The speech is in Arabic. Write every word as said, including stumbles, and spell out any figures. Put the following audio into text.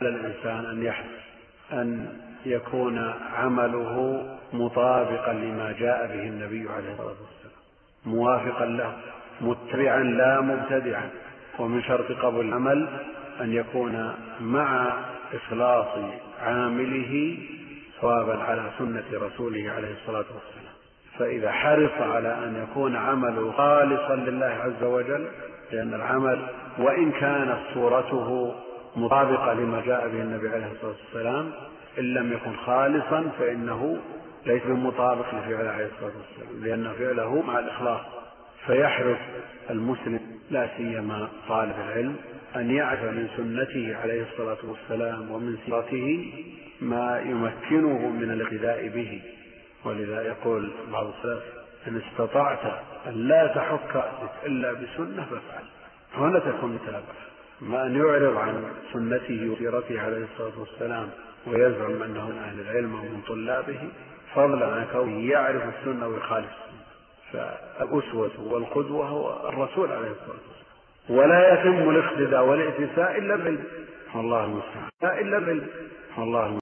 الإنسان أن يحرص أن يكون عمله مطابقا لما جاء به النبي عليه الصلاة والسلام، موافقا له، متبعا لا مبتدعا. ومن شرط قبول العمل أن يكون مع إخلاص عامله صوابا على سنة رسوله عليه الصلاة والسلام. فإذا حرص على أن يكون عمله خالصا لله عز وجل، لأن العمل وإن كانت صورته مطابقة لما جاء به النبي عليه الصلاة والسلام، إن لم يكن خالصا فإنه ليس بمطابق لفعله عليه الصلاة والسلام، لأن فعله مع الإخلاص. فيحرص المسلم لا سيما طالب العلم أن يعرف من سنته عليه الصلاة والسلام ومن سيرته ما يمكنه من الاقتداء به. ولذا يقول بعض السلف: إن استطعت أن لا تحك رأسك إلا بسنة فافعل. هنا تكون متابعة. ما أن يعرض عن سنته وسيرته عليه الصلاة والسلام ويزعم أنه من أهل العلم ومن طلابه، فضلا عن كونه يعرف السنة ويخالف السنة. فالأسوة والقدوة هو الرسول عليه الصلاة والسلام. ولا يتم الاقتداء والائتساء إلا بالعلم، والله المستعان، إلا بالعلم، والله المستعان.